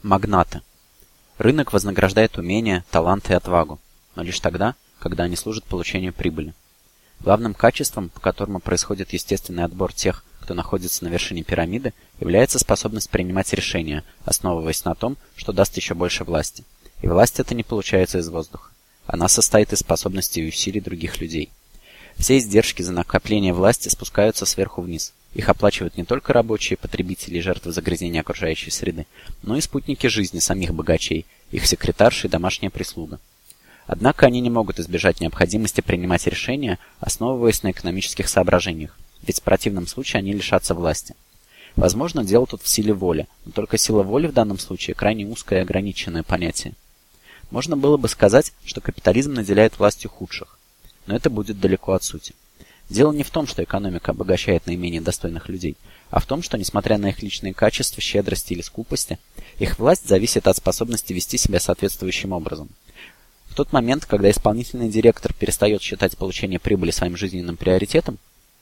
Магнаты. Рынок вознаграждает умения, талант и отвагу, но лишь тогда, когда они служат получению прибыли. Главным качеством, по которому происходит естественный отбор тех, кто находится на вершине пирамиды, является способность принимать решения, основываясь на том, что даст еще больше власти. И власть эта не получается из воздуха. Она состоит из способностей и усилий других людей. Все издержки за накопление власти спускаются сверху вниз. Их оплачивают не только рабочие, потребители и жертвы загрязнения окружающей среды, но и спутники жизни самих богачей, их секретарши и домашняя прислуга. Однако они не могут избежать необходимости принимать решения, основываясь на экономических соображениях, ведь в противном случае они лишатся власти. Возможно, дело тут в силе воли, но только сила воли в данном случае крайне узкое и ограниченное понятие. Можно было бы сказать, что капитализм наделяет властью худших, но это будет далеко от сути. Дело не в том, что экономика обогащает наименее достойных людей, а в том, что, несмотря на их личные качества, щедрости или скупости, их власть зависит от способности вести себя соответствующим образом. В тот момент, когда исполнительный директор перестает считать получение прибыли своим жизненным приоритетом,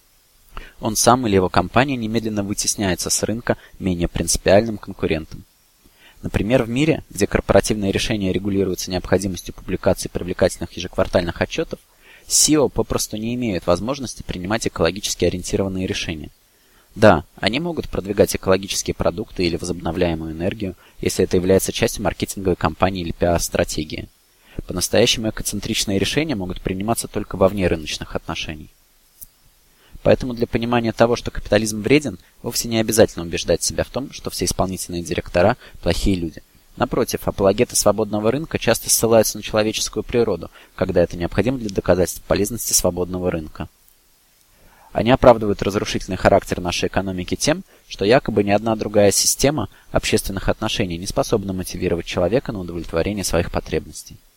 он сам или его компания немедленно вытесняется с рынка менее принципиальным конкурентом. Например, в мире, где корпоративные решения регулируются необходимостью публикации привлекательных ежеквартальных отчетов, CEO попросту не имеют возможности принимать экологически ориентированные решения. Да, они могут продвигать экологические продукты или возобновляемую энергию, если это является частью маркетинговой кампании или пиар-стратегии. По-настоящему экоцентричные решения могут приниматься только во внерыночных отношений. Поэтому для понимания того, что капитализм вреден, вовсе не обязательно убеждать себя в том, что все исполнительные директора – плохие люди. Напротив, апологеты свободного рынка часто ссылаются на человеческую природу, когда это необходимо для доказательства полезности свободного рынка. Они оправдывают разрушительный характер нашей экономики тем, что якобы ни одна другая система общественных отношений не способна мотивировать человека на удовлетворение своих потребностей.